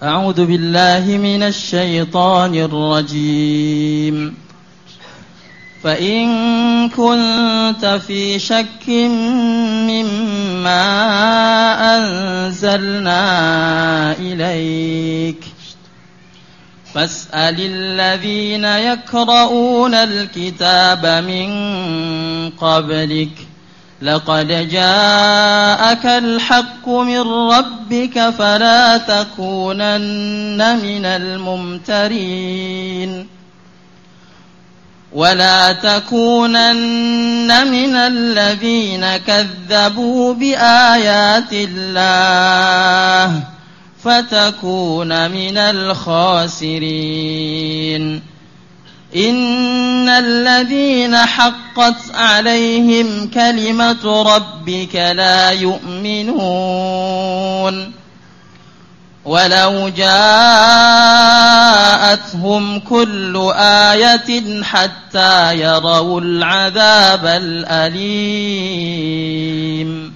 أعوذ بالله من الشيطان الرجيم فإن كنت في شك مما أنزلنا إليك فاسأل الذين يقرؤون الكتاب من قبلك لقد جاءك الحق من ربك فلا تكونن من الممترين ولا تكونن من الذين كذبوا بآيات الله فتكون من الخاسرين إن الذين حقت عليهم كلمة ربك لا يؤمنون ولو جاءتهم كل آية حتى يروا العذاب الأليم.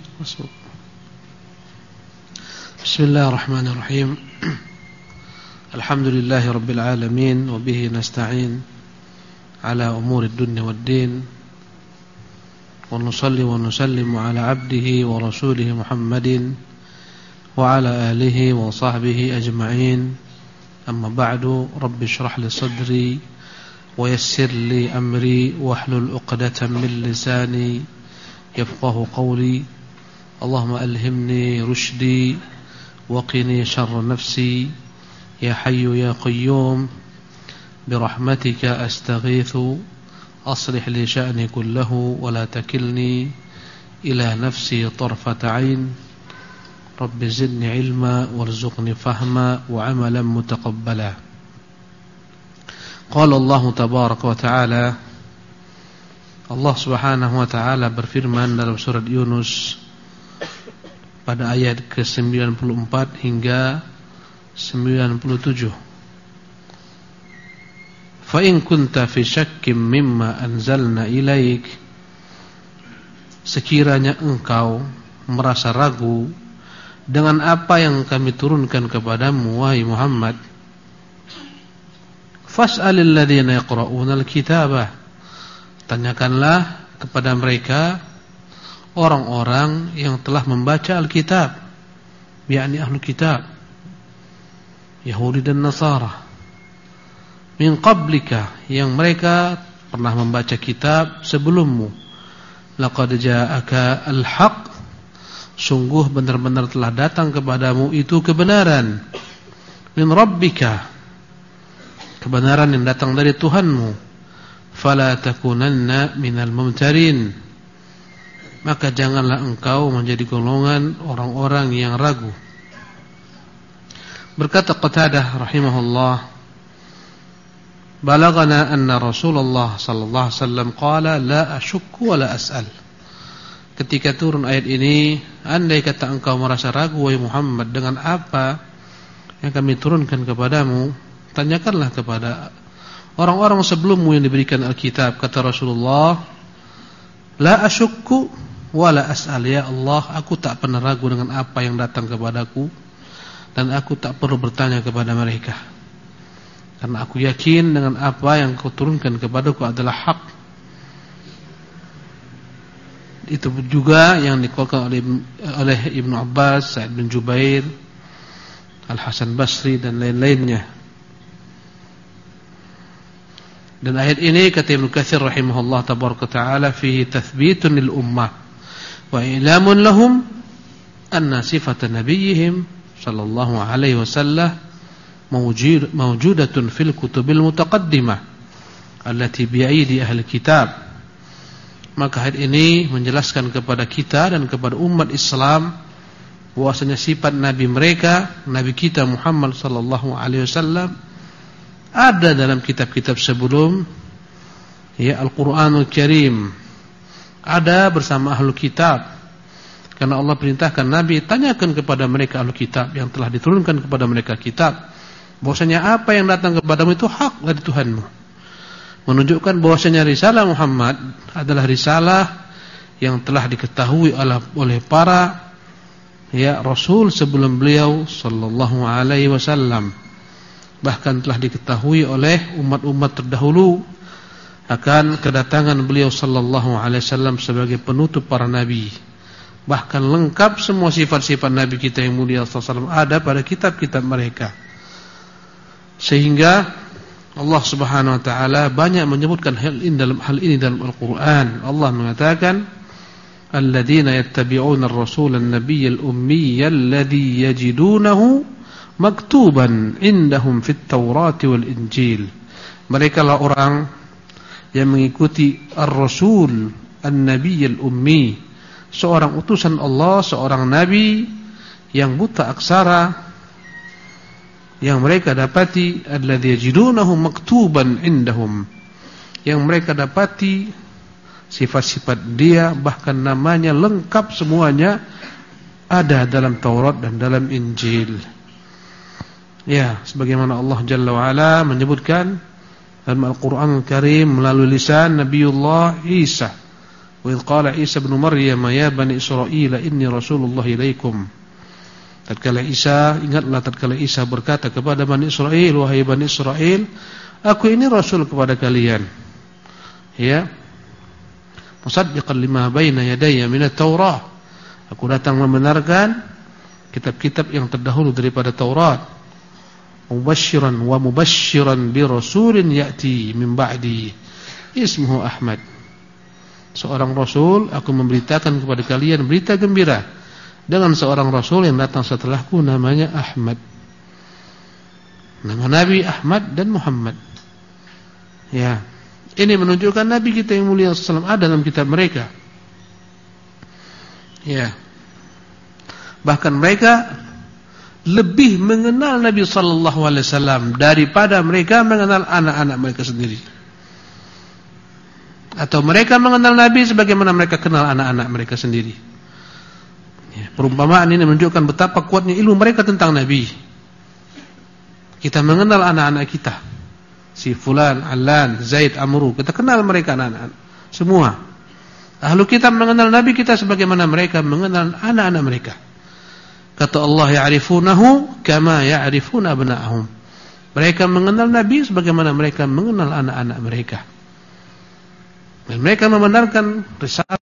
بسم الله الرحمن الرحيم. الحمد لله رب العالمين وبه نستعين على أمور الدنيا والدين ونصلي ونسلم على عبده ورسوله محمد وعلى آله وصحبه أجمعين. أما بعد رب اشرح لي صدري ويسر لي أمري واحلل عقدة من لساني يفقه قولي. اللهم ألهمني رشدي وقني شر نفسي يا حي يا قيوم برحمتك أستغيث أصلح لي شأني كله ولا تكلني إلى نفسي طرفة عين رب زدني علما وارزقني فهما وعملا متقبلا. قال الله تبارك وتعالى, Allah subhanahu wa ta'ala berfirman dalam surat Yunus pada ayat ke-94 hingga 97. Fa in kunta fi syakkim mimma anzalna ilaik, sekiranya engkau merasa ragu dengan apa yang kami turunkan kepadamu wahai Muhammad, fas'alil ladzina yaqra'una al-kitaba, tanyakanlah kepada mereka orang-orang yang telah membaca Alkitab, yakni ahlul kitab, Yahudi dan Nasara, min qablika, yang mereka pernah membaca kitab sebelummu. Laqad ja'aka al-haq, sungguh benar-benar telah datang kepadamu itu kebenaran, min rabbika, kebenaran yang datang dari Tuhanmu. Fala takunanna minal mumtarin, maka janganlah engkau menjadi golongan orang-orang yang ragu. Berkata Qatadah rahimahullah, balagana anna Rasulullah sallallahu alaihi wasallam qala la asyukku wa la as'al. Ketika turun ayat ini, andai kata engkau merasa ragu wahai Muhammad dengan apa yang kami turunkan kepadamu, tanyakanlah kepada orang-orang sebelummu yang diberikan Alkitab. Kata Rasulullah, la asyukku wa la as'al, ya Allah, aku tak pernah ragu dengan apa yang datang kepadaku dan aku tak perlu bertanya kepada mereka, karena aku yakin dengan apa yang kau turunkan kepadaku adalah hak. Itu juga yang dikeluarkan oleh Ibnu Abbas, Sa'id bin Jubair, Al-Hasan Basri dan lain-lainnya. Dan ayat ini kata Ibnu Katsir rahimahullah tabaraka ta'ala, fihi tathbitun lil ummah wa ilamun lahum anna sifata nabiyyihim sallallahu alaihi wasallam mawjudatun fil kutubil mutaqaddimah allati bi'aidi ahli kitab. Maka ayat ini menjelaskan kepada kita dan kepada umat Islam bahwasanya sifat nabi mereka, nabi kita Muhammad sallallahu alaihi wasallam, ada dalam kitab-kitab sebelum, ya, Al-Qur'anul Karim, ada bersama ahlul kitab. Karena Allah perintahkan Nabi, tanyakan kepada mereka ahlul kitab yang telah diturunkan kepada mereka kitab, bahwasanya apa yang datang kepadamu itu hak dari Tuhanmu. Menunjukkan bahwasanya risalah Muhammad adalah risalah yang telah diketahui oleh para ya Rasul sebelum beliau sallallahu alaihi wasallam. Bahkan telah diketahui oleh umat-umat terdahulu akan kedatangan beliau sallallahu alaihi wasallam sebagai penutup para nabi. Bahkan lengkap semua sifat-sifat nabi kita yang mulia sallallahu alaihi wasallam ada pada kitab-kitab mereka. Sehingga Allah Subhanahu wa taala banyak menyebutkan hal ini dalam Al-Qur'an. Allah mengatakan, "Alladzina yattabi'una ar-rasula an-nabiyyal ummiyya alladhi yajidunahu maktuban indahum fit Taurat wal Injil." Mereka lah orang yang mengikuti ar-rasul an-nabiyyal ummi, seorang utusan Allah, seorang nabi yang buta aksara, yang mereka dapati alladzi yajidunahu maktuban indahum, yang mereka dapati sifat-sifat dia bahkan namanya lengkap semuanya ada dalam Taurat dan dalam Injil. Ya, sebagaimana Allah Jalla wa Ala menyebutkan dalam Al-Qur'an Al-Karim melalui lisan Nabiullah Isa, wa idh qala Isa ibn Maryam ya bani Israil inni rasulullah ilaikum. Tatkala Isa berkata kepada Bani Israel, wahai Bani Israel, aku ini Rasul kepada kalian. Ya, musaddiqan lima baina yadayya minat Taurah. Aku datang membenarkan kitab-kitab yang terdahulu daripada Taurat. Mubashiran wa mubashiran bi rasulin ya'ti min ba'di ismuhu Ahmad. Seorang Rasul, aku memberitakan kepada kalian berita gembira dengan seorang Rasul yang datang setelahku namanya Ahmad. Nama Nabi Ahmad dan Muhammad. Ya, ini menunjukkan Nabi kita yang mulia sallallahu alaihi wasallam ada dalam kitab mereka. Ya, bahkan mereka lebih mengenal Nabi sallallahu alaihi wasallam daripada mereka mengenal anak-anak mereka sendiri. Atau mereka mengenal Nabi sebagaimana mereka kenal anak-anak mereka sendiri. Perumpamaan ini menunjukkan betapa kuatnya ilmu mereka tentang Nabi. Kita mengenal anak-anak kita, si Fulan, Alan, Zaid, Amru, kita kenal mereka anak-anak semua. Ahlu kitab mengenal Nabi kita sebagaimana mereka mengenal anak-anak mereka. Kata Allah, ya'rifunahu kama ya'rifuna abna'ahum. Mereka mengenal Nabi sebagaimana mereka mengenal anak-anak mereka. Dan mereka membenarkan risalah.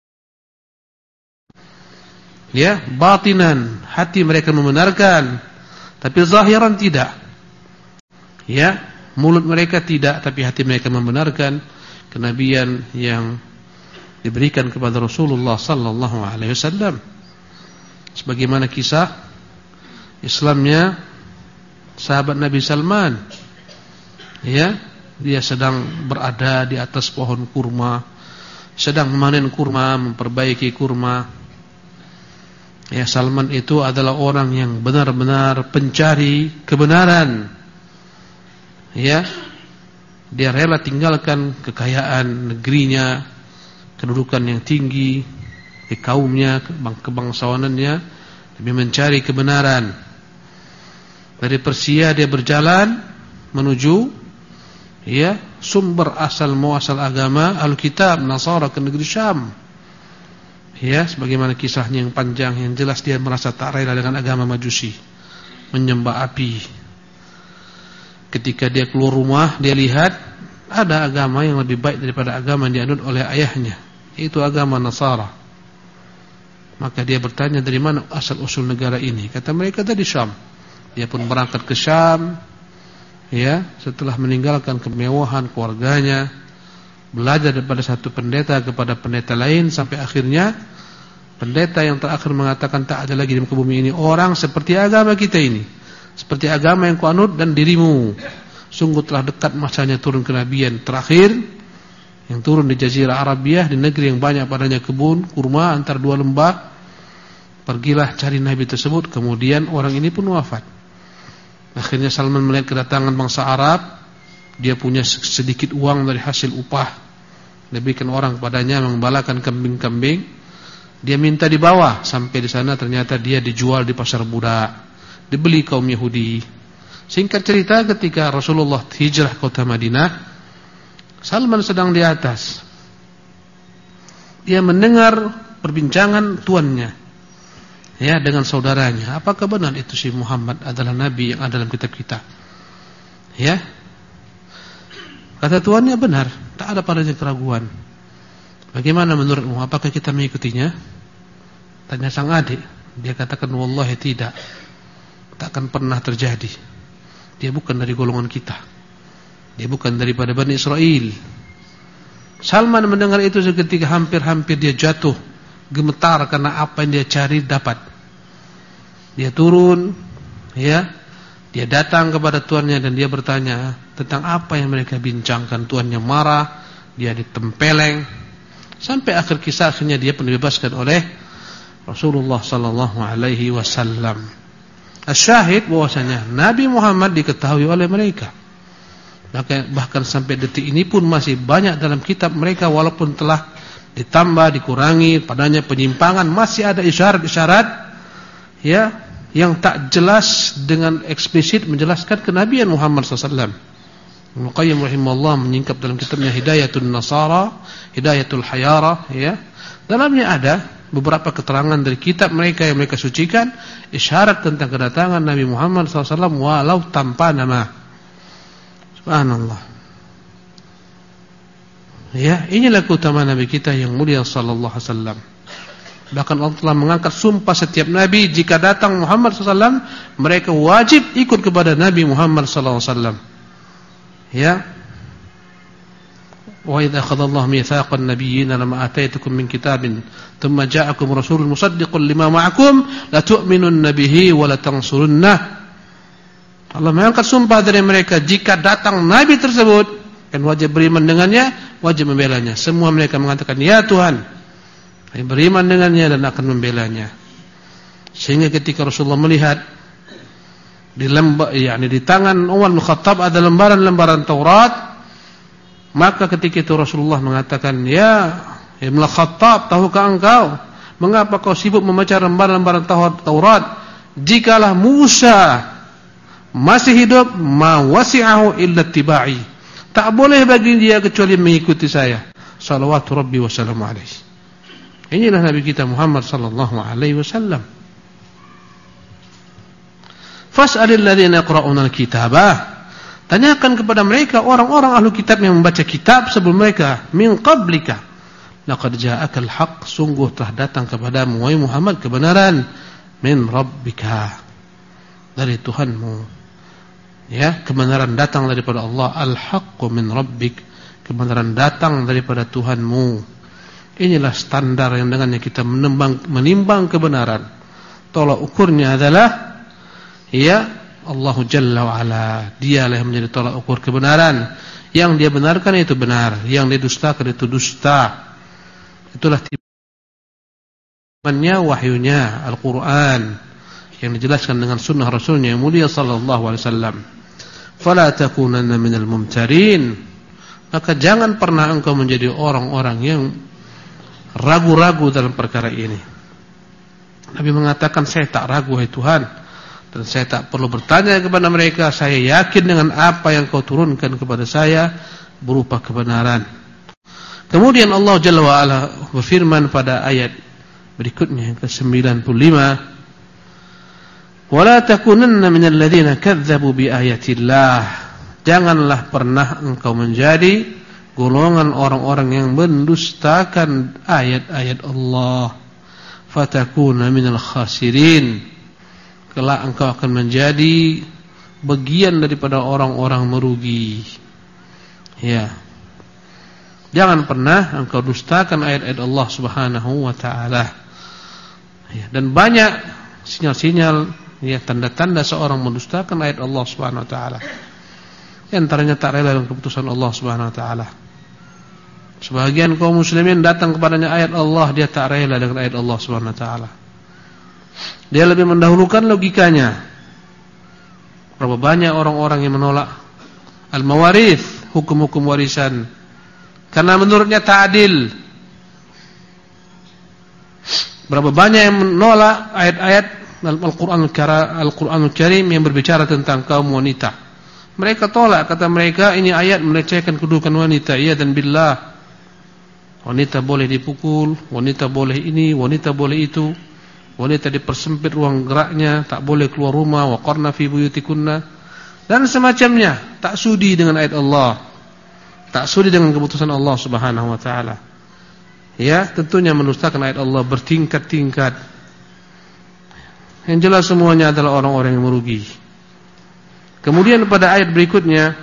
Ya, batinan, hati mereka membenarkan, tapi zahiran tidak. Ya, mulut mereka tidak, tapi hati mereka membenarkan kenabian yang diberikan kepada Rasulullah sallallahu alaihi wasallam. Sebagaimana kisah Islamnya sahabat Nabi Salman. Ya, dia sedang berada di atas pohon kurma, sedang memanen kurma, memperbaiki kurma. Ya, Salman itu adalah orang yang benar-benar pencari kebenaran. Ya, dia rela tinggalkan kekayaan negerinya, kedudukan yang tinggi di kaumnya, kebangsawanannya, demi mencari kebenaran. Dari Persia dia berjalan menuju ya sumber asal muasal agama Alkitab Nasara ke negeri Syam. Ya, sebagaimana kisahnya yang panjang, yang jelas dia merasa tak rela dengan agama Majusi, menyembah api. Ketika dia keluar rumah, dia lihat ada agama yang lebih baik daripada agama yang dianut oleh ayahnya, yaitu agama Nasara. Maka dia bertanya, dari mana asal usul negara ini? Kata mereka dari Syam. Dia pun berangkat ke Syam. Ya, setelah meninggalkan kemewahan keluarganya, belajar daripada satu pendeta kepada pendeta lain, sampai akhirnya pendeta yang terakhir mengatakan, tak ada lagi di muka bumi ini orang seperti agama kita ini, seperti agama yang kuanut dan dirimu. Sungguh telah dekat masanya turun kenabian terakhir yang turun di Jazirah Arabiah, di negeri yang banyak padanya kebun kurma antara dua lembah. Pergilah cari Nabi tersebut. Kemudian orang ini pun wafat. Akhirnya Salman melihat kedatangan bangsa Arab. Dia punya sedikit uang dari hasil upah, diberikan orang kepadanya mengembalakan kambing-kambing. Dia minta dibawa. Sampai di sana ternyata dia dijual di pasar budak, dibeli kaum Yahudi. Singkat cerita, ketika Rasulullah hijrah ke kota Madinah, Salman sedang di atas. Dia mendengar perbincangan tuannya ya, dengan saudaranya, apakah benar itu si Muhammad adalah nabi yang ada dalam kitab kita? Ya. Kata tuannya benar, tak ada padanya keraguan. Bagaimana menurutmu, apakah kita mengikutinya? Tanya sang adik. Dia katakan, wallahi tidak, takkan pernah terjadi. Dia bukan dari golongan kita, dia bukan daripada Bani Israel. Salman mendengar itu seketika hampir-hampir dia jatuh, gemetar karena apa yang dia cari dapat. Dia turun, ya, dia datang kepada tuannya dan dia bertanya tentang apa yang mereka bincangkan. Tuannya marah, dia ditempeleng, sampai akhir kisah akhirnya dia pun dibebaskan oleh Rasulullah sallallahu alaihi wasallam. Asyahid bahwasanya Nabi Muhammad diketahui oleh mereka. Bahkan sampai detik ini pun masih banyak dalam kitab mereka, walaupun telah ditambah, dikurangi padanya penyimpangan, masih ada isyarat-isyarat, ya, yang tak jelas dengan eksplisit menjelaskan kenabian Muhammad SAW. Ibnu Qayyim rahimahullah menyingkap dalam kitabnya Hidayatul Nasara, Hidayatul Hayara, ya. Dalamnya ada beberapa keterangan dari kitab mereka yang mereka sucikan, isyarat tentang kedatangan Nabi Muhammad SAW walau tanpa nama. Subhanallah. Ya, inilah keutamaan Nabi kita yang mulia sallallahu alaihi wasallam. Bahkan Allah telah mengangkat sumpah setiap nabi, jika datang Muhammad SAW, mereka wajib ikut kepada Nabi Muhammad SAW. Ya. Wa idza akhadallahu mitsaqan nabiyyin lama ataitukum min kitabin thumma ja'akum rasulun musaddiqun lima ma'akum la tu'minunna bihi wa la tansurunnah. Allah mengangkat sumpah dari mereka, jika datang nabi tersebut, kan wajib beriman dengannya, wajib membelanya. Semua mereka mengatakan, ya Tuhan, kami beriman dengannya dan akan membelanya. Sehingga ketika Rasulullah melihat di tangan Umar bin Khattab ada lembaran-lembaran Taurat, maka ketika itu Rasulullah mengatakan, ya Ibn Khattab, tahukah engkau mengapa kau sibuk membaca lembaran-lembaran Taurat? Jikalah Musa masih hidup, ma wasi'ahu illa tiba'i, tak boleh bagi dia kecuali mengikuti saya. Salawatu Rabbi wa salamu alaihi. Inilah Nabi kita Muhammad sallallahu alaihi wasallam. Fas'alil ladzina yaqra'una al-kitabah, tanyakan kepada mereka orang-orang ahlu kitab yang membaca kitab sebelum mereka, min qablika laqad ja'akal haqq, sungguh telah datang kepadamu wahai Muhammad kebenaran, min rabbika, dari Tuhanmu. Ya, kebenaran datang daripada Allah. Al-haqqu min rabbik, kebenaran datang daripada Tuhanmu. Inilah standar yang dengannya kita menimbang kebenaran. Tolak ukurnya adalah, ya, Allah Jalla wa'ala. Dialah yang menjadi tolak ukur kebenaran. Yang dia benarkan itu benar, yang dia dustakan itu dusta. Itulah timannya wahyunya Al-Quran yang dijelaskan dengan sunnah Rasulnya yang mulia sallallahu alaihi wasallam. Fala takunanna minal mumtarin, maka jangan pernah engkau menjadi orang-orang yang ragu-ragu dalam perkara ini. Nabi mengatakan, saya tak ragu hai Tuhan, dan saya tak perlu bertanya kepada mereka, saya yakin dengan apa yang kau turunkan kepada saya berupa kebenaran. Kemudian Allah Jalla wa'ala berfirman pada ayat berikutnya yang ke-95, wala takunanna minal ladzina kadzdzabu biayatillah, janganlah pernah engkau menjadi golongan orang-orang yang mendustakan ayat-ayat Allah. Fatakuna minal khasirin, kelak engkau akan menjadi bagian daripada orang-orang merugi. Ya, jangan pernah engkau dustakan ayat-ayat Allah Subhanahu wa taala. Ya, dan banyak sinyal-sinyal, ya, tanda-tanda seorang mendustakan ayat Allah Subhanahu wa taala. Di antaranya tak rela dengan keputusan Allah Subhanahu wa taala. Sebagian kaum muslimin datang kepadanya ayat Allah, dia tak rela dengan ayat Allah Subhanahu wa taala. Dia lebih mendahulukan logikanya. Berapa banyak orang-orang yang menolak al-mawarith, hukum-hukum warisan, karena menurutnya tak adil. Berapa banyak yang menolak ayat-ayat Al-Quranul Karim yang berbicara tentang kaum wanita. Mereka tolak, kata mereka ini ayat melecehkan kedudukan wanita. Iya dan billah, wanita boleh dipukul, wanita boleh ini, wanita boleh itu. wanita dipersempit ruang geraknya, tak boleh keluar rumah, waqarna fi buyutikunna dan semacamnya. Tak sudi dengan ayat Allah, tak sudi dengan keputusan Allah Subhanahu wa taala. Ya, tentunya mendustakan ayat Allah bertingkat-tingkat. Yang jelas semuanya adalah orang-orang yang merugi. Kemudian pada ayat berikutnya,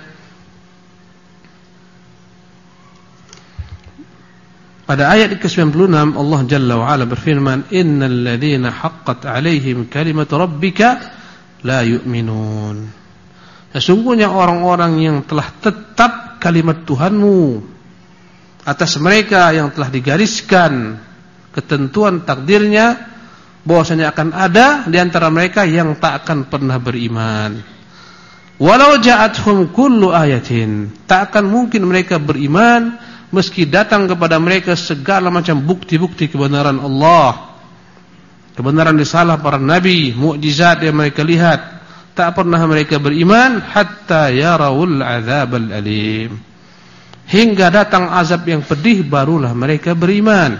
pada ayat ke-96 Allah Jalla wa Ala berfirman, innal ladzina haqqat 'alaihim kalimatu rabbika la yu'minun. Sesungguhnya orang-orang yang telah tetap kalimat Tuhanmu atas mereka, yang telah digariskan ketentuan takdirnya bahwasanya akan ada di antara mereka yang tak akan pernah beriman. Walau ja'atuhum kullu ayatin, tak akan mungkin mereka beriman meski datang kepada mereka segala macam bukti-bukti kebenaran Allah, kebenaran risalah para nabi, mukjizat yang mereka lihat. Tak pernah mereka beriman hatta yarawul azabal alim, hingga datang azab yang pedih barulah mereka beriman.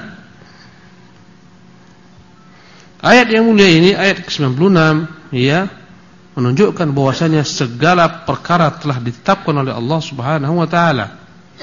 Ayat yang mulia ini, ayat ke-96, ya, menunjukkan bahwasanya segala perkara telah ditetapkan oleh Allah Subhanahu wa taala.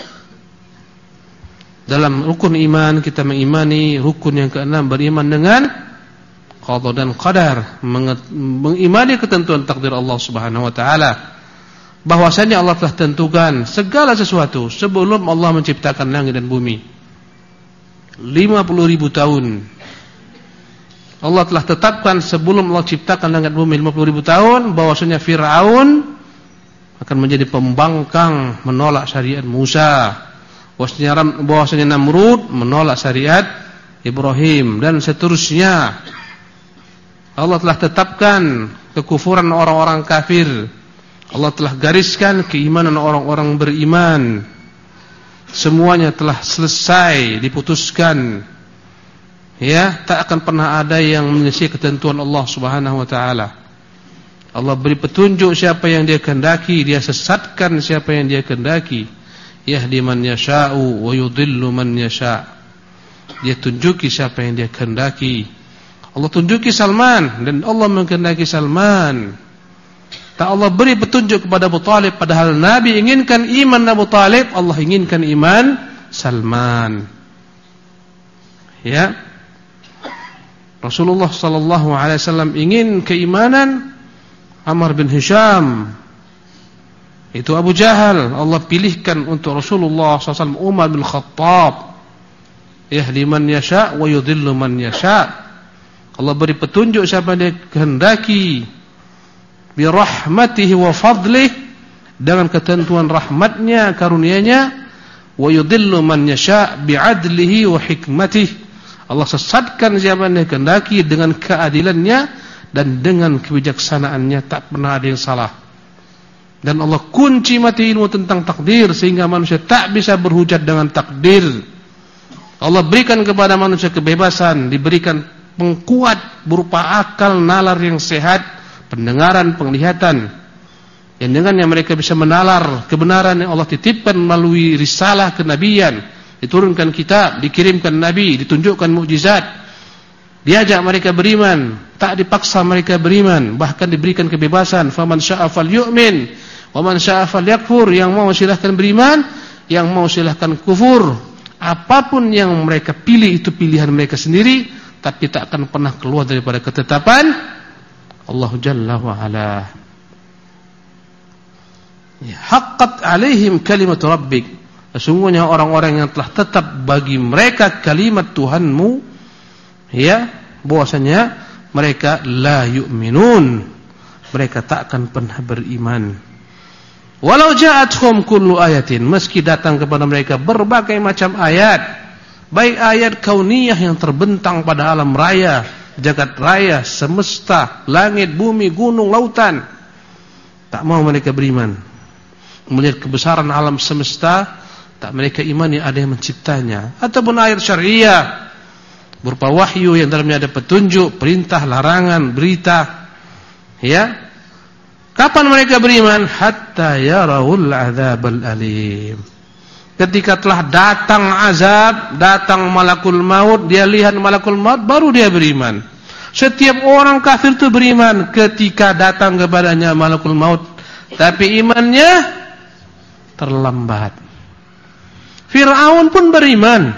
Dalam rukun iman kita mengimani rukun yang ke-6, beriman dengan qada dan qadar, mengimani ketentuan takdir Allah Subhanahu wa taala, bahwasanya Allah telah tentukan segala sesuatu sebelum Allah menciptakan langit dan bumi. 50.000 tahun Allah telah tetapkan sebelum Allah ciptakan langit bumi, 50.000 tahun, bahwasanya Fir'aun akan menjadi pembangkang menolak syariat Musa, bahwasanya Namrud menolak syariat Ibrahim, dan seterusnya. Allah telah tetapkan kekufuran orang-orang kafir, Allah telah gariskan keimanan orang-orang beriman. Semuanya telah selesai diputuskan. Ya, tak akan pernah ada yang menyelisih ketentuan Allah Subhanahu wa taala. Allah beri petunjuk siapa yang Dia kehendaki, Dia sesatkan siapa yang Dia kehendaki. Yahdi man yasha'u wa yudhillu man yasha'. Dia tunjuki siapa yang Dia kehendaki. Allah tunjuki Salman dan Allah mengkehendaki Salman. Tak Allah beri petunjuk kepada Abu Talib, padahal Nabi inginkan iman Abu Talib, Allah inginkan iman Salman. Ya, Rasulullah sallallahu alaihi wasallam ingin keimanan Amr bin Hisham, itu Abu Jahal. Allah pilihkan untuk Rasulullah SAW Umar bin Khattab. Yahdi man yasha' wa yudhillu man yasha'. Allah beri petunjuk siapa Dia kehendaki, bi rahmatihi wa fadlih, dengan ketentuan rahmatnya, karunia-Nya, wa yudhillu man yasha' bi adlihi wa hikmatih. Allah sesatkan siapa yang Dia kehendaki dengan keadilannya dan dengan kebijaksanaannya, tak pernah ada yang salah. Dan Allah kunci mati ilmu tentang takdir sehingga manusia tak bisa berhujat dengan takdir. Allah berikan kepada manusia kebebasan, diberikan pengkuat berupa akal, nalar yang sehat, pendengaran, penglihatan, yang dengannya mereka bisa menalar kebenaran yang Allah titipkan melalui risalah kenabian, diturunkan kitab, dikirimkan nabi, ditunjukkan mukjizat, diajak mereka beriman, tak dipaksa mereka beriman, bahkan diberikan kebebasan. Faman syaa'a falyu'min wa man syaa'a falyakfur. Yang mau silahkan beriman, yang mau silahkan kufur. Apapun yang mereka pilih itu pilihan mereka sendiri, tapi tak akan pernah keluar daripada ketetapan Allah Jalla wa Ala. Ya, haqqat alaihim kalimat rabbik. Sesungguhnya orang-orang yang telah tetap bagi mereka kalimat Tuhanmu, ya, bahwasanya mereka la yu'minun, mereka tak akan pernah beriman. Walau ja'atuhum kullu ayatin, meski datang kepada mereka berbagai macam ayat, baik ayat kauniyah yang terbentang pada alam raya, jagat raya, semesta, langit, bumi, gunung, lautan, tak mau mereka beriman. Melihat kebesaran alam semesta, tak mereka imani ada yang menciptanya. Ataupun ayat syariah berupa wahyu yang dalamnya ada petunjuk, perintah, larangan, berita. Ya, kapan mereka beriman? Hatta yarawul azabal alim. Ketika telah datang azab, datang malakul maut, dia lihat malakul maut, baru dia beriman. Setiap orang kafir itu beriman ketika datang kepadanya malakul maut, tapi imannya terlambat. Fir'aun pun beriman,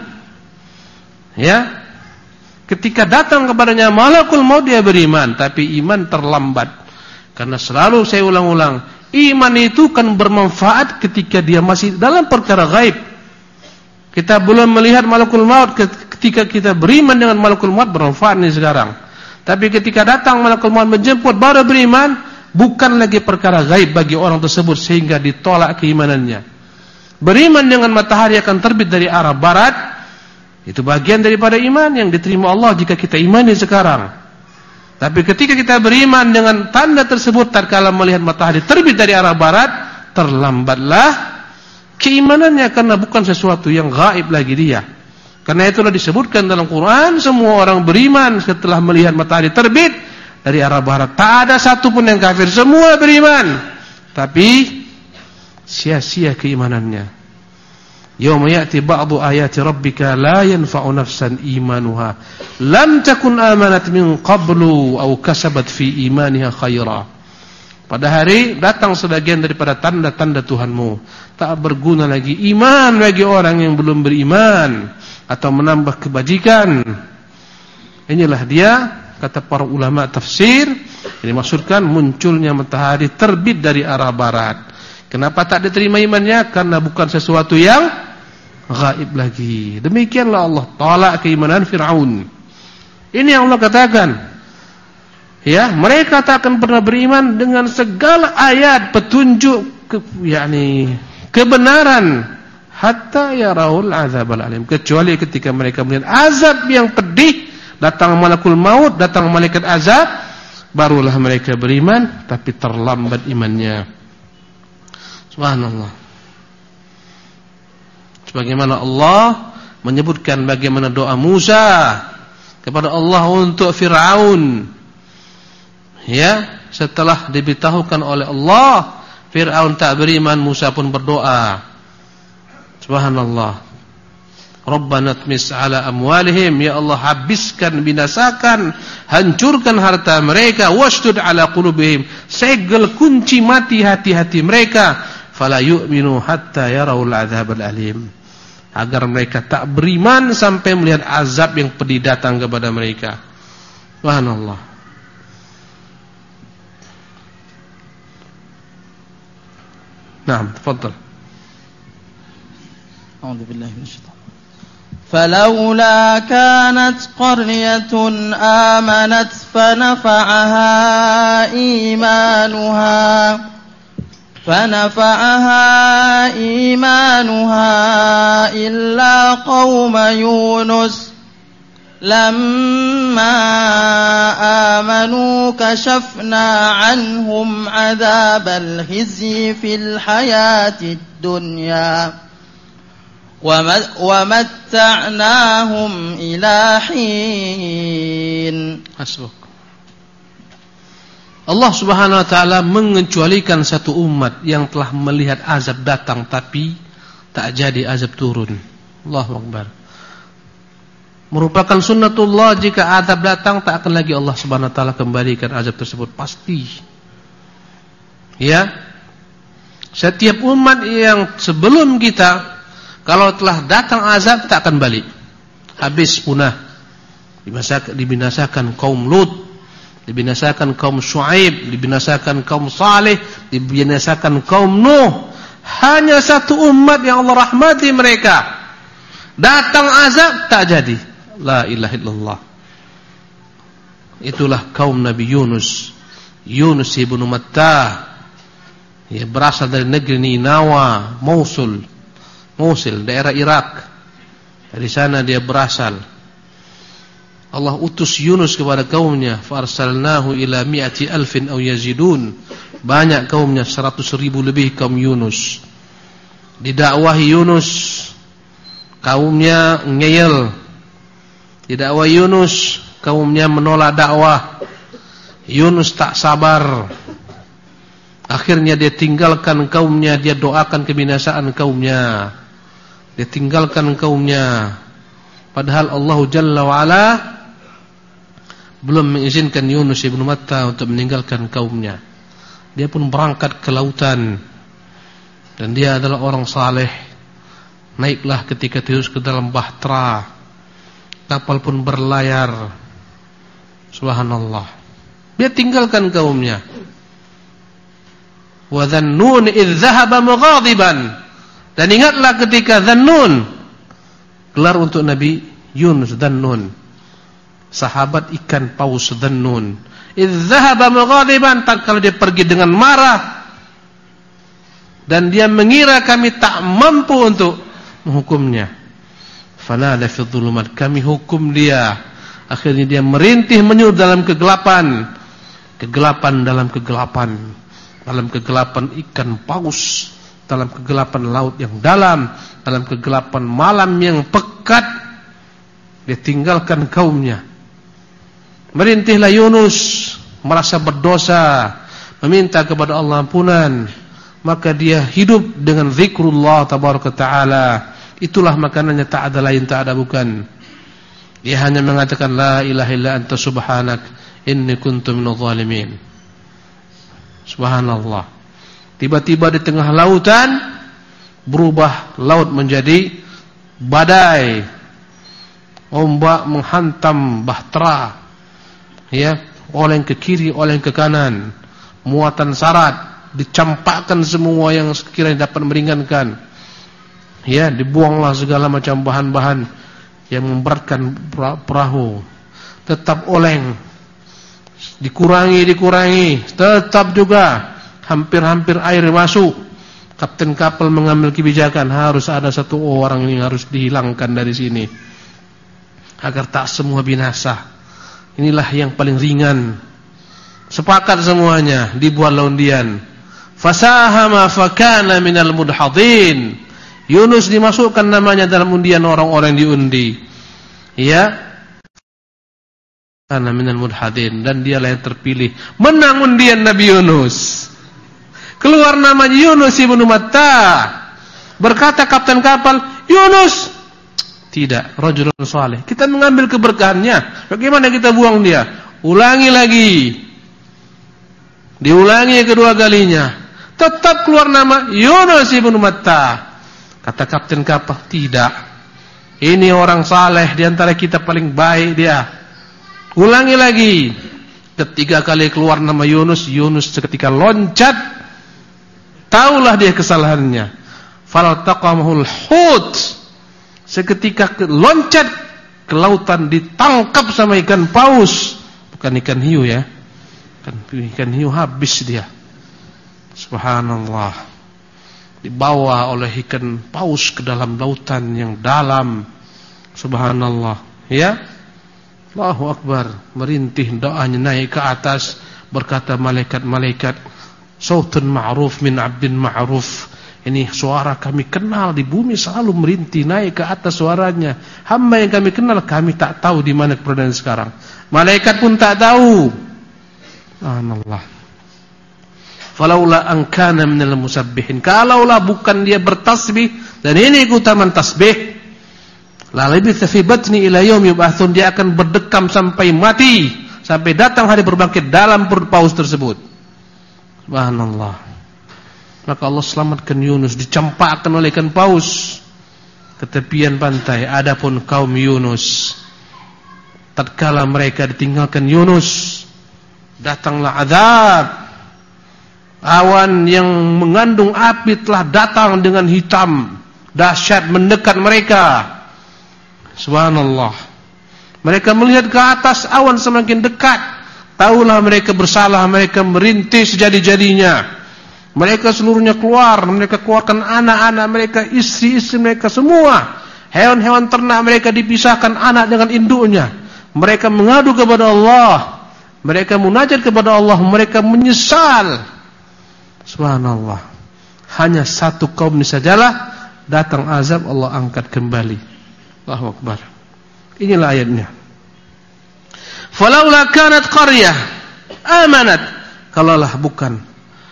ya, ketika datang kepadanya malakul maut dia beriman, tapi iman terlambat. Karena selalu saya ulang-ulang, iman itu kan bermanfaat ketika dia masih dalam perkara gaib. Kita belum melihat malakul maut, ketika kita beriman dengan malakul maut bermanfaat nih sekarang. Tapi ketika datang malakul maut menjemput baru beriman, bukan lagi perkara gaib bagi orang tersebut sehingga ditolak keimanannya. Beriman dengan matahari akan terbit dari arah barat, itu bagian daripada iman yang diterima Allah jika kita imani sekarang. Tapi ketika kita beriman dengan tanda tersebut tatkala melihat matahari terbit dari arah barat, terlambatlah keimanannya karena bukan sesuatu yang gaib lagi dia. Karena itulah disebutkan dalam Quran, semua orang beriman setelah melihat matahari terbit dari arah barat. Tak ada satupun yang kafir, semua beriman. Tapi sia-sia keimanannya. Yauma ya'ti ba'du ayati rabbika la yanfa'u nafsan imanuha lam takun amanat min qablu aw kasabat fi imaniha khaira. Pada hari datang sebagian daripada tanda-tanda Tuhanmu, tak berguna lagi iman bagi orang yang belum beriman atau menambah kebajikan. Inilah dia, kata para ulama tafsir, ini maksudkan munculnya matahari terbit dari arah barat. Kenapa tak diterima imannya? Karena bukan sesuatu yang gaib lagi. Demikianlah Allah tolak keimanan Fir'aun. Ini yang Allah katakan. Ya, mereka tak akan pernah beriman dengan segala ayat petunjuk kebenaran hatta yaraul azabal alim, kecuali ketika mereka melihat azab yang pedih, datang malakul maut, datang malaikat azab, barulah mereka beriman, tapi terlambat imannya. Subhanallah. Sebagaimana Allah menyebutkan bagaimana doa Musa kepada Allah untuk Fir'aun. Ya, setelah diberitahukan oleh Allah, Fir'aun tak beriman, Musa pun berdoa. Subhanallah. Rabbana tmis ala amwalihim, ya Allah habiskan, binasakan, hancurkan harta mereka, washdud ala qulubihim, segel kunci mati hati-hati mereka, fala yu'minu hatta yarawul adzabal alim, agar mereka tak beriman sampai melihat azab yang pedih datang kepada mereka. Subhanallah. Naam, tafadhal. A'udzu billahi minasyaitonir rajim. فلولا كانت قرية آمنت فنفعها إيمانها إلا قوم يونس لما آمنوا كشفنا عنهم عذاب الخزي في الحياة الدنيا ومتعناهم إلى حين. Hasbuk. Allah Subhanahu wa taala mengecualikan satu umat yang telah melihat azab datang tapi tak jadi azab turun. Allahu Akbar. Merupakan sunnatullah, jika azab datang tak akan lagi Allah Subhanahu wa taala kembalikan azab tersebut, pasti. Ya. Setiap umat yang sebelum kita, kalau telah datang azab tak akan balik. Habis punah. Dibinasakan kaum Lut, dibinasakan kaum Syuaib, dibinasakan kaum Saleh, dibinasakan kaum Nuh. Hanya satu umat yang Allah rahmati mereka. Datang azab tak jadi. La ilaha illallah. Itulah kaum Nabi Yunus. Yunus ibnu Matta. Ia berasal dari negeri Ninawa, Mosul, daerah Irak. Dari sana dia berasal. Allah utus Yunus kepada kaumnya, farsalnahu ila mi'ati alfin aw yazidun. Banyak kaumnya, 100.000 lebih kaum Yunus. Didakwahi Yunus, kaumnya ngeyel. Didakwahi Yunus, kaumnya menolak dakwah. Yunus tak sabar. Akhirnya dia tinggalkan kaumnya, dia doakan kebinasaan kaumnya. Dia tinggalkan kaumnya. Padahal Allah Jalla wa'ala belum mengizinkan Yunus ibn Matta untuk meninggalkan kaumnya. Dia pun berangkat ke lautan, dan dia adalah orang saleh. Naiklah ketika Yunus ke dalam bahtera, kapal pun berlayar. Subhanallah. Dia tinggalkan kaumnya. Wa dhannun idh dhahaba mughadiban. Dan ingatlah ketika Dhannun, gelar untuk Nabi Yunus, Dhannun, sahabat ikan paus Dhannun. Idh dhahaba mughadiban, tatkala dia pergi dengan marah dan dia mengira kami tak mampu untuk menghukumnya. Fanada fi dhulumat, kami hukum dia. Akhirnya dia merintih menyuruh dalam kegelapan. Kegelapan dalam kegelapan. Dalam kegelapan ikan paus, dalam kegelapan laut yang dalam, dalam kegelapan malam yang pekat, dia tinggalkan kaumnya. Merintihlah Yunus, merasa berdosa, meminta kepada Allah ampunan. Maka dia hidup dengan zikrullah tabaraka ta'ala. Itulah makanannya, tak ada lain, tak ada bukan. Dia hanya mengatakan la ilaha illa anta subhanak inni kuntu minadh dhalimin. Subhanallah. Tiba-tiba di tengah lautan berubah laut menjadi badai. Ombak menghantam bahtera. Ya, oleng ke kiri, oleng ke kanan. Muatan sarat, dicampakkan semua yang sekiranya dapat meringankan. Ya, dibuanglah segala macam bahan-bahan yang memberatkan perahu. Tetap oleng. Dikurangi, tetap juga hampir-hampir air masuk. Kapten kapal mengambil kebijakan, harus ada satu orang yang harus dihilangkan dari sini agar tak semua binasa. Inilah yang paling ringan. Sepakat semuanya, dibuatlah undian. Fasahama fakana minal mudhadin. Yunus dimasukkan namanya dalam undian orang-orang yang diundi. Ya. Kana minal mudhadin, dan dialah yang terpilih. Menang undian Nabi Yunus. Keluar namanya Yunus ibn Matta. Berkata kapten kapal, Yunus. Tidak, rajulun saleh. Kita mengambil keberkahannya. Bagaimana kita buang dia? Ulangi lagi. Diulangi kedua kalinya. Tetap keluar nama Yunus ibn Matta. Kata kapten kapal, tidak. Ini orang saleh, di antara kita paling baik dia. Ulangi lagi. Ketiga kali keluar nama Yunus. Yunus seketika loncat. Taulah dia kesalahannya. Faltaqamahul hut. Seketika loncat ke lautan, ditangkap sama ikan paus. Bukan ikan hiu ya. Ikan hiu habis dia. Subhanallah. Dibawa oleh ikan paus ke dalam lautan yang dalam. Subhanallah. Ya. Allahu Akbar. Merintih doanya naik ke atas. Berkata malaikat-malaikat, sautun ma'ruf min abdin ma'ruf. Ini suara kami kenal di bumi, selalu merintih naik ke atas suaranya. Hamba yang kami kenal, kami tak tahu di mana keberadaan sekarang. Malaikat pun tak tahu. Subhanallah. Falaula an kana minal musabbihin. Kalaulah bukan dia bertasbih, dan ini keutamaan tasbih, la labitha fi batni ila yaum yub'atsun, dia akan berdekam sampai mati, sampai datang hari berbangkit dalam perut paus tersebut. Subhanallah. Maka Allah selamatkan Yunus, dicampakkan oleh ikan paus ke tepian pantai. Adapun kaum Yunus, tatkala mereka ditinggalkan Yunus, datanglah azab. Awan yang mengandung api telah datang dengan hitam, dahsyat mendekat mereka. Subhanallah. Mereka melihat ke atas, awan semakin dekat. Tahulah mereka bersalah, mereka merintih sejadi-jadinya. Mereka seluruhnya keluar, mereka keluarkan anak-anak mereka, istri-istri mereka semua. Hewan-hewan ternak mereka dipisahkan anak dengan induknya. Mereka mengadu kepada Allah. Mereka munajat kepada Allah, mereka menyesal. Subhanallah. Hanya satu kaum ini sajalah datang azab, Allah angkat kembali. Allahu Akbar. Inilah ayatnya. Falaula kanat qaryah amanat, kalaulah bukan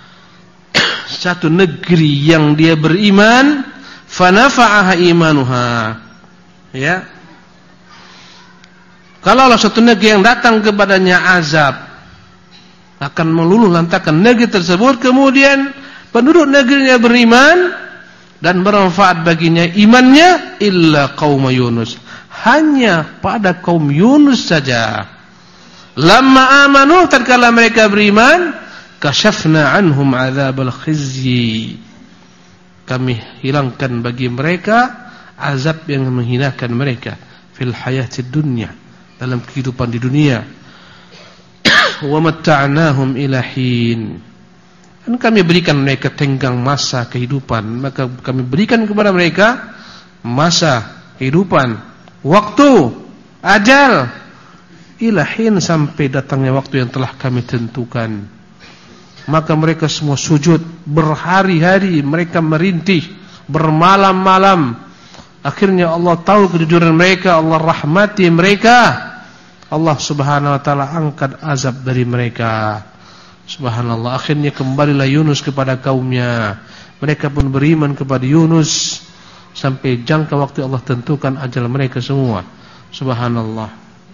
satu negeri yang dia beriman, fanafa'aha imanuha. Ya. Kalaulah suatu negeri yang datang kepadanya azab, akan meluluh lantakan negeri tersebut, kemudian penduduk negerinya beriman dan bermanfaat baginya imannya, illa qaum Yunus, hanya pada kaum Yunus saja. Lamma amanu, tatkala mereka beriman, kashafna anhum adzabal khizyi, kami hilangkan bagi mereka azab yang menghinakan mereka fil hayatid dunya, dalam kehidupan di dunia. Wa matta'nahum ila hin, dan kami berikan mereka tenggang masa kehidupan, maka kami berikan kepada mereka masa kehidupan, waktu, ajal, ila hin, sampai datangnya waktu yang telah kami tentukan. Maka mereka semua sujud berhari-hari, mereka merintih bermalam-malam. Akhirnya Allah tahu kejujuran mereka, Allah rahmati mereka, Allah subhanahu wa ta'ala angkat azab dari mereka. Subhanallah. Akhirnya kembalilah Yunus kepada kaumnya, mereka pun beriman kepada Yunus sampai jangka waktu Allah tentukan ajal mereka semua. Subhanallah.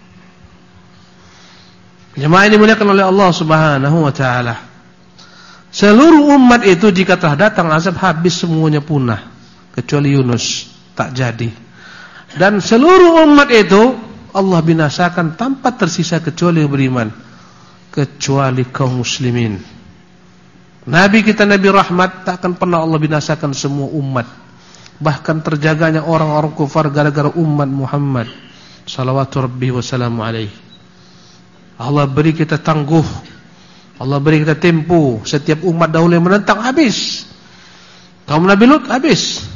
Jemaah ini dimuliakan oleh Allah subhanahu wa ta'ala. Seluruh umat itu jika telah datang azab, habis semuanya, punah, kecuali Yunus, tak jadi. Dan seluruh umat itu Allah binasakan tanpa tersisa kecuali yang beriman, kecuali kaum muslimin. Nabi kita Nabi rahmat, tak akan pernah Allah binasakan semua umat. Bahkan terjaganya orang-orang kufar gara-gara umat Muhammad salawatu rabbi wassalamu alaihi. Allah beri kita tangguh, Allah beri kita tempo. Setiap umat dahulu yang menentang habis. Kaum Nabi Lut habis,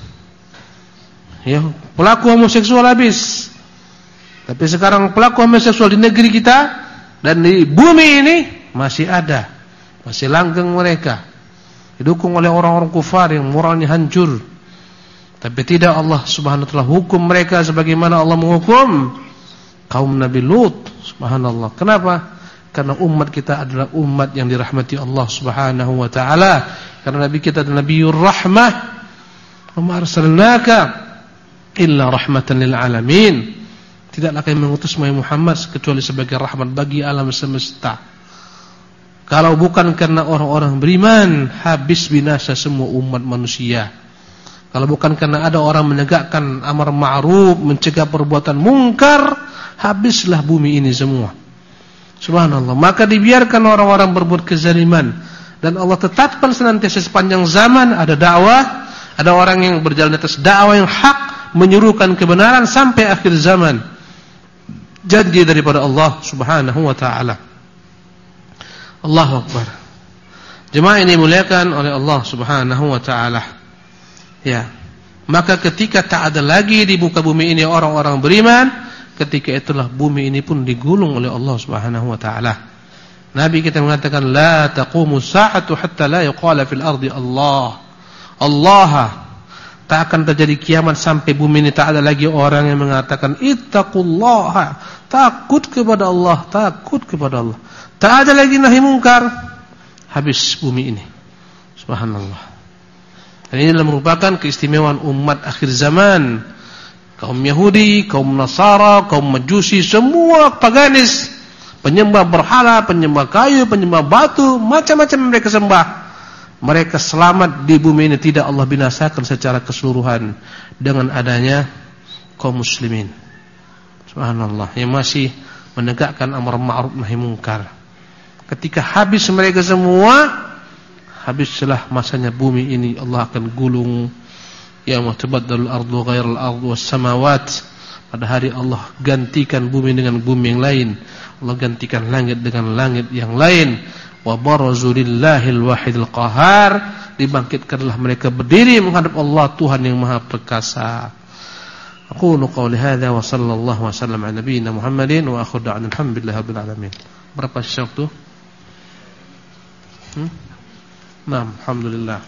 ya, pelaku homoseksual habis. Tapi sekarang pelaku homoseksual di negeri kita dan di bumi ini masih ada, masih langgeng mereka, didukung oleh orang-orang kufar yang moralnya hancur. Tapi tidak, Allah subhanahu wa ta'ala hukum mereka sebagaimana Allah menghukum kaum Nabi Lut. Subhanallah. Kenapa? Karena umat kita adalah umat yang dirahmati Allah subhanahu wa ta'ala. Karena Nabi kita adalah Nabiur Rahmah, wa ma arsalnaka illa rahmatan lil alamin. Tidaklah kami mengutus Muhammad kecuali sebagai rahmat bagi alam semesta. Kalau bukan karena orang-orang beriman, habis binasa semua umat manusia. Kalau bukan karena ada orang menegakkan amar ma'ruf, mencegah perbuatan mungkar, habislah bumi ini semua. Subhanallah. Maka dibiarkan orang-orang berbuat kezaliman, dan Allah tetapkan senantiasa sepanjang zaman ada dakwah, ada orang yang berjalan atas dakwah yang hak, menyuruhkan kebenaran sampai akhir zaman. Janji daripada Allah subhanahu wa ta'ala. Allahu Akbar. Jemaah ini dimuliakan oleh Allah subhanahu wa ta'ala. Ya, maka ketika tak ada lagi di muka bumi ini orang-orang beriman, ketika itulah bumi ini pun digulung oleh Allah subhanahu wa ta'ala. Nabi kita mengatakan, la taqumu sa'atu hatta la yuqala fil ardi Allah. Allah, tak akan terjadi kiamat sampai bumi ini tak ada lagi orang yang mengatakan ittaqullaha, takut kepada Allah, takut kepada Allah. Tak ada lagi nahi mungkar, habis bumi ini. Subhanallah. Dan ini adalah merupakan keistimewaan umat akhir zaman. Kaum Yahudi, kaum Nasara, kaum Majusi, semua paganis, penyembah berhala, penyembah kayu, penyembah batu, macam-macam mereka sembah. Mereka selamat di bumi ini, tidak Allah binasakan secara keseluruhan dengan adanya kaum muslimin. Subhanallah, yang masih menegakkan amar ma'ruf nahi mungkar. Ketika habis mereka semua, habislah masanya bumi ini, Allah akan gulung. Yauma tabaddalul ardu ghairal ardi was samawat. Pada hari Allah gantikan bumi dengan bumi yang lain, Allah gantikan langit dengan langit yang lain. Wa barazu lillahil wahidil qahar, dibangkitkanlah mereka berdiri menghadap Allah Tuhan yang Maha Perkasa. Aqulu qawli hadza wa sallallahu wa sallam ala nabiyyina Muhammadin wa akhiru da'wana alhamdulillahirabbil alamin. Berapa sisa waktu? Nah, alhamdulillah.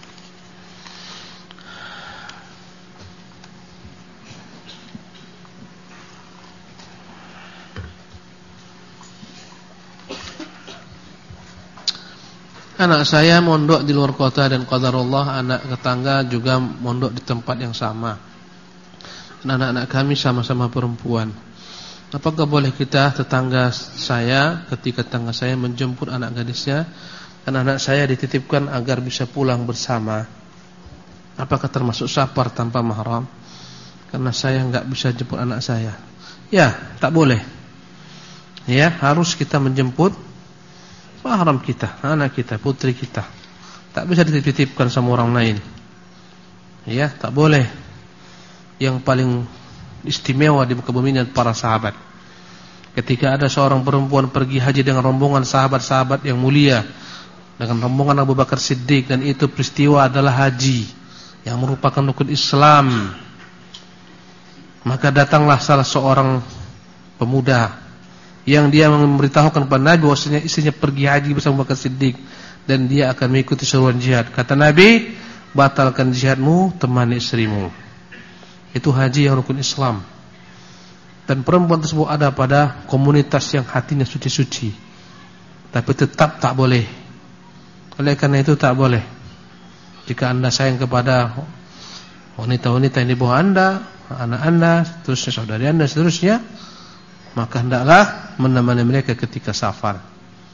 Anak saya mondok di luar kota dan qadarullah anak tetangga juga mondok di tempat yang sama. Dan anak-anak kami sama-sama perempuan. Apakah boleh kita tetangga saya ketika tetangga saya menjemput anak gadisnya dan anak saya dititipkan agar bisa pulang bersama? Apakah termasuk safar tanpa mahram? Karena saya enggak bisa jemput anak saya. Ya, tak boleh. Ya, harus kita menjemput mahram kita, anak kita, putri kita. Tak bisa dititipkan sama orang lain. Ya, tak boleh. Yang paling istimewa di muka bumi ini para sahabat. Ketika ada seorang perempuan pergi haji dengan rombongan sahabat-sahabat yang mulia, dengan rombongan Abu Bakar Siddiq, dan itu peristiwa adalah haji yang merupakan rukun Islam. Maka datanglah salah seorang pemuda yang dia memberitahukan kepada Nabi bahwasanya istrinya pergi haji bersama Abu Bakar Siddiq dan dia akan mengikuti seruan jihad. Kata Nabi, batalkan jihadmu, temani istrimu. Itu haji yang rukun Islam. Dan perempuan tersebut ada pada komunitas yang hatinya suci-suci, tapi tetap tak boleh. Oleh karena itu tak boleh. Jika anda sayang kepada wanita-wanita yang di bawah anda, anak anda, seterusnya saudari anda, seterusnya, maka hendaklah menemani mereka ketika safar.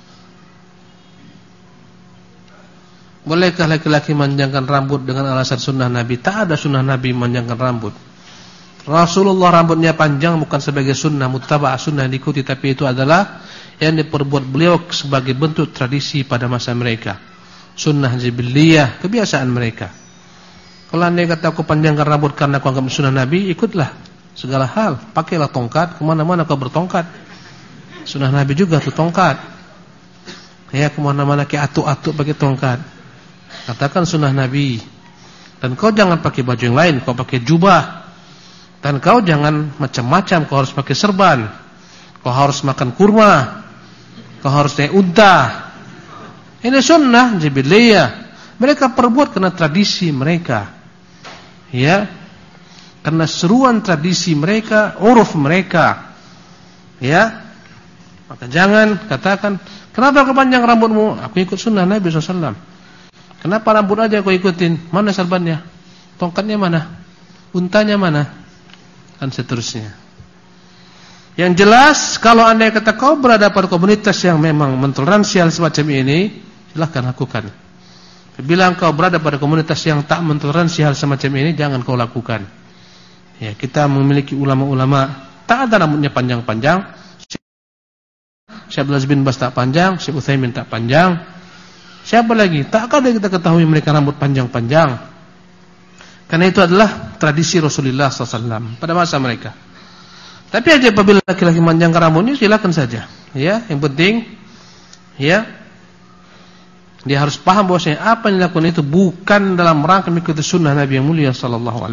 Bolehkah laki-laki memanjangkan rambut dengan alasan sunnah Nabi? Tak ada sunnah Nabi memanjangkan rambut. Rasulullah rambutnya panjang bukan sebagai sunnah muttaba', sunnah yang diikuti, tapi itu adalah yang diperbuat beliau sebagai bentuk tradisi pada masa mereka. Sunnah jibiliyah, kebiasaan mereka. Kalau anda kata aku panjangkan rambut karena aku anggap sunnah Nabi, ikutlah segala hal. Pakailah tongkat, kemana-mana kau bertongkat. Sunnah Nabi juga tuh tongkat. Ya, kemana-mana kayak atuk-atuk pakai tongkat. Katakan sunnah Nabi. Dan kau jangan pakai baju yang lain, kau pakai jubah. Dan kau jangan macam-macam, kau harus pakai serban, kau harus makan kurma, kau harus naik unta. Ini sunnah jibiliyah. Mereka perbuat karena tradisi mereka. Ya, karena seruan tradisi mereka, uruf mereka. Ya, maka jangan katakan, kenapa kau panjang rambutmu? Aku ikut sunnah Nabi SAW. Kenapa rambut aja kau ikutin? Mana serbannya? Tongkatnya mana? Untanya mana? Dan seterusnya. Yang jelas, kalau anda kata kau berada pada komunitas yang memang mentoleransi hal semacam ini, silahkan lakukan. Bila kau berada pada komunitas yang tak mentoleransi hal semacam ini, jangan kau lakukan. Ya, kita memiliki ulama-ulama tak ada rambutnya panjang-panjang. Syekh Abdul Aziz bin Baz tak panjang, Syekh Utsaimin tak panjang. Siapa lagi? Tak ada kita ketahui mereka rambut panjang-panjang. Karena itu adalah tradisi Rasulullah SAW pada masa mereka. Tapi aja apabila laki-laki memanjangkan rambutnya, silakan saja. Ya, yang penting, ya, dia harus paham bahwasanya apa yang dilakukan itu bukan dalam rangka mengikuti sunnah Nabi yang mulia SAW.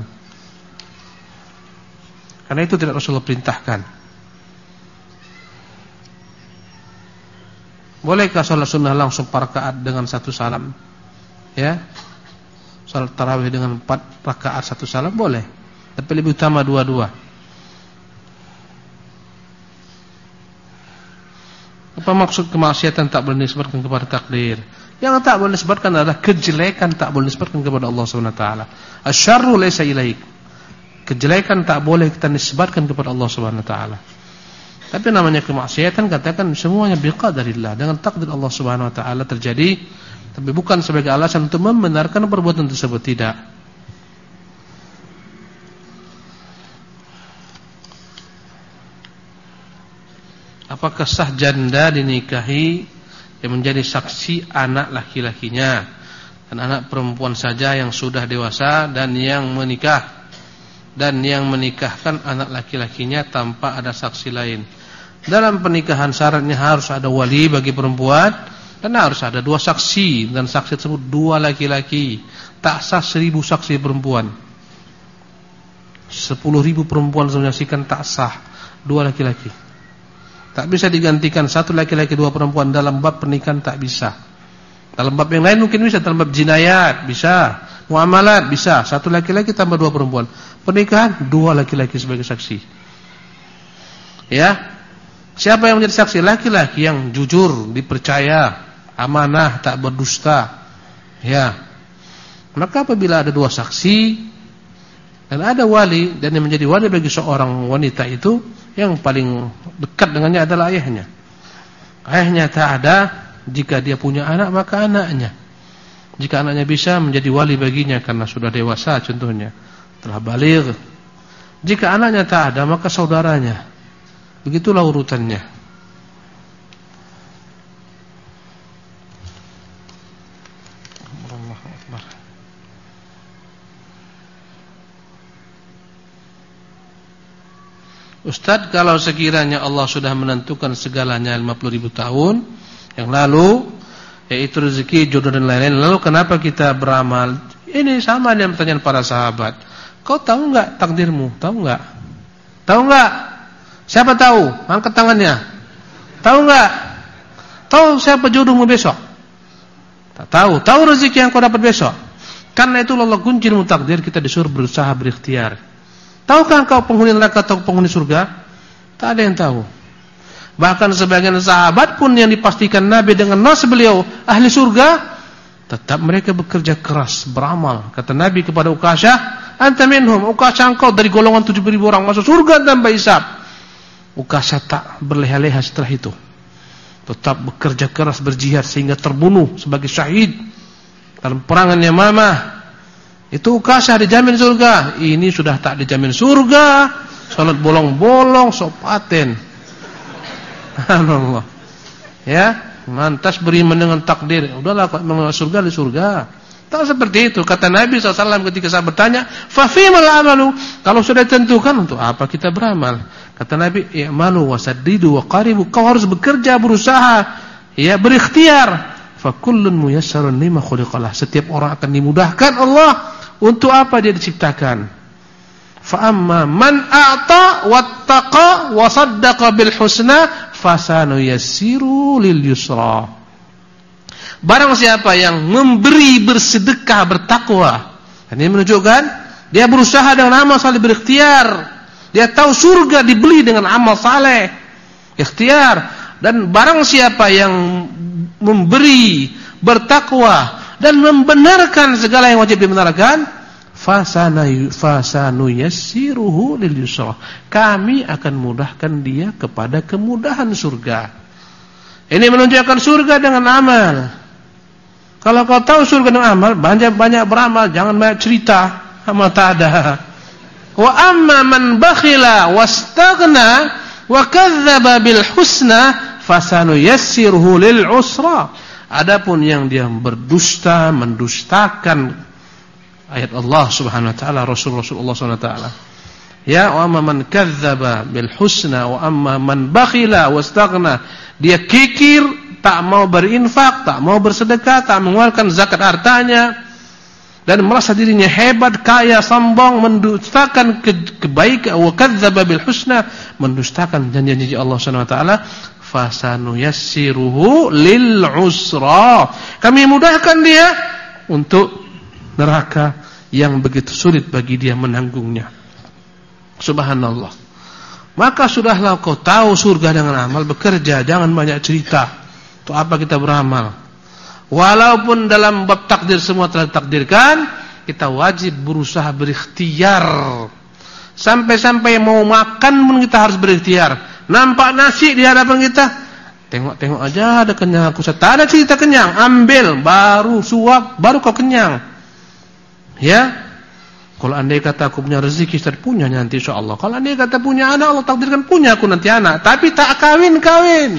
Karena itu tidak Rasulullah perintahkan. Bolehkah sholat sunnah langsung 4 rakaat dengan 1 salam? Ya. Salat tarawih dengan 4 rakaat 1 salam boleh, tapi lebih utama 2-2. Apa maksud kemaksiatan tak boleh disebutkan kepada takdir? Yang tak boleh disebutkan adalah kejelekan, tak boleh disebutkan kepada Allah Subhanahu wa taala. Asyarru laysa ilaik. Kejelekan tak boleh kita nisbatkan kepada Allah Subhanahu wa taala. Tapi namanya kemaksiatan, katakan semuanya biqadarillah, dengan takdir Allah Subhanahu wa taala terjadi. Tapi bukan sebagai alasan untuk membenarkan perbuatan tersebut, tidak. Apakah sah janda dinikahi yang menjadi saksi anak laki-lakinya dan anak perempuan saja yang sudah dewasa dan yang menikahkan anak laki-lakinya tanpa ada saksi lain? Dalam pernikahan syaratnya harus ada wali bagi perempuan dan harus ada 2 saksi, dan saksi tersebut 2 laki-laki. Tak sah 1000 saksi perempuan. 10.000 perempuan menyaksikan, tak sah. 2 laki-laki. Tak bisa digantikan 1 laki-laki 2 perempuan dalam bab pernikahan, tak bisa. Dalam bab yang lain mungkin bisa, dalam bab jinayat bisa, muamalat bisa, 1 laki-laki tambah 2 perempuan. Pernikahan 2 laki-laki sebagai saksi. Ya. Siapa yang menjadi saksi? Laki-laki yang jujur, dipercaya, amanah, tak berdusta. Ya. Maka apabila ada 2 saksi, Dan ada wali, dan yang menjadi wali bagi seorang wanita itu yang paling dekat dengannya adalah ayahnya. Ayahnya tak ada, jika dia punya anak maka anaknya. Jika anaknya bisa menjadi wali baginya karena sudah dewasa contohnya, telah baligh. Jika anaknya tak ada maka saudaranya. Begitulah urutannya. Ustaz, kalau sekiranya Allah sudah menentukan segalanya 50.000 tahun yang lalu, yaitu rezeki, jodoh dan lain-lain, lalu kenapa kita beramal? Ini sama dengan pertanyaan para sahabat. Kau tahu enggak takdirmu? Tahu enggak? Tahu enggak? Siapa tahu? Angkat tangannya. Tahu enggak? Tahu siapa jodohmu besok? Tak tahu. Tahu rezeki yang kau dapat besok? Karena itu Allah kunci takdir, kita disuruh berusaha berikhtiar. Tahukah kau penghuni neraka atau penghuni surga? Tak ada yang tahu. Bahkan sebagian sahabat pun yang dipastikan Nabi dengan nas beliau ahli surga, tetap mereka bekerja keras, beramal. Kata Nabi kepada Uqasyah, anta minhum, Uqasyah engkau dari golongan 7.000 orang masuk surga tanpa hisab. Uqasyah tak berleha-leha setelah itu. Tetap bekerja keras, berjihad sehingga terbunuh sebagai syahid dalam perangan Yamamah. Itu Uqasyah dijamin surga. Ini sudah tak dijamin surga, salat bolong-bolong, sok paten. Allah. Ya, mantas beriman dengan takdir. Udahlah masuk surga di surga. Tak seperti itu. Kata Nabi SAW ketika saya bertanya, fa fimal amalu? Kalau sudah ditentukan, untuk apa kita beramal? Kata Nabi, i'malu wasaddidu wa qaribu. Kau harus bekerja, berusaha, ya, berikhtiar. Fa kullun muyassarun lima khuliqalah. Setiap orang akan dimudahkan Allah untuk apa dia diciptakan. Fa amma man a'ta wattaqa wa saddaqa bil husna fasanuyassiru lil yusra. Barang siapa yang memberi, bersedekah, bertakwa, ini menunjukkan dia berusaha dengan amal saleh, berikhtiar. Dia tahu surga dibeli dengan amal saleh, ikhtiar. Dan barang siapa yang memberi, bertakwa dan membenarkan segala yang wajib dibenarkan, fasanuyassiruhu lil yusra. Kami akan mudahkan dia kepada kemudahan surga. Ini menunjukkan surga dengan amal. Kalau kau tahu surga dengan amal, banyak beramal, jangan banyak cerita, amal tak ada. Wa amma man bakhila wastaghna wa kadzdzaba bil husna fasanuyassiruhu lil usra. Adapun yang dia berdusta, mendustakan ayat Allah Subhanahu wa taala, Rasulullah Subhanahu wa taala. Ya, wa amma man kadzdzaba bil husna wa amma man bakhila wastaghna. Dia kikir, tak mau berinfak, tak mau bersedekah, tak mengeluarkan zakat hartanya, dan merasa dirinya hebat, kaya, sombong, mendustakan kebaikan, wa kadzdzaba bil husna, mendustakan janji-janji Allah Subhanahu wa taala, fasanuyassiruhu lil usra. Kami mudahkan dia untuk neraka yang begitu sulit bagi dia menanggungnya. Subhanallah. Maka sudahlah kau tahu surga dengan amal, bekerja, jangan banyak cerita. Untuk apa kita beramal? Walaupun dalam bab takdir semua telah ditakdirkan, kita wajib berusaha berikhtiar. Sampai-sampai mau makan pun kita harus berikhtiar. Nampak nasi di hadapan kita, tengok-tengok aja, ada kenyang aku. Tak ada cerita kenyang, ambil, baru suap, baru kau kenyang. Ya. Kalau andai kata aku punya rezeki, Ustaz, punya nanti insyaallah. Kalau andai kata punya anak, Allah takdirkan punya aku nanti anak, tapi tak kawin-kawin.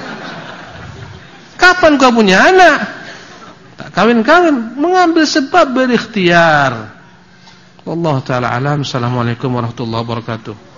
Kapan kau punya anak? Tak kawin-kawin, mengambil sebab berikhtiar. Wallahu taala alam. Assalamualaikum warahmatullahi wabarakatuh.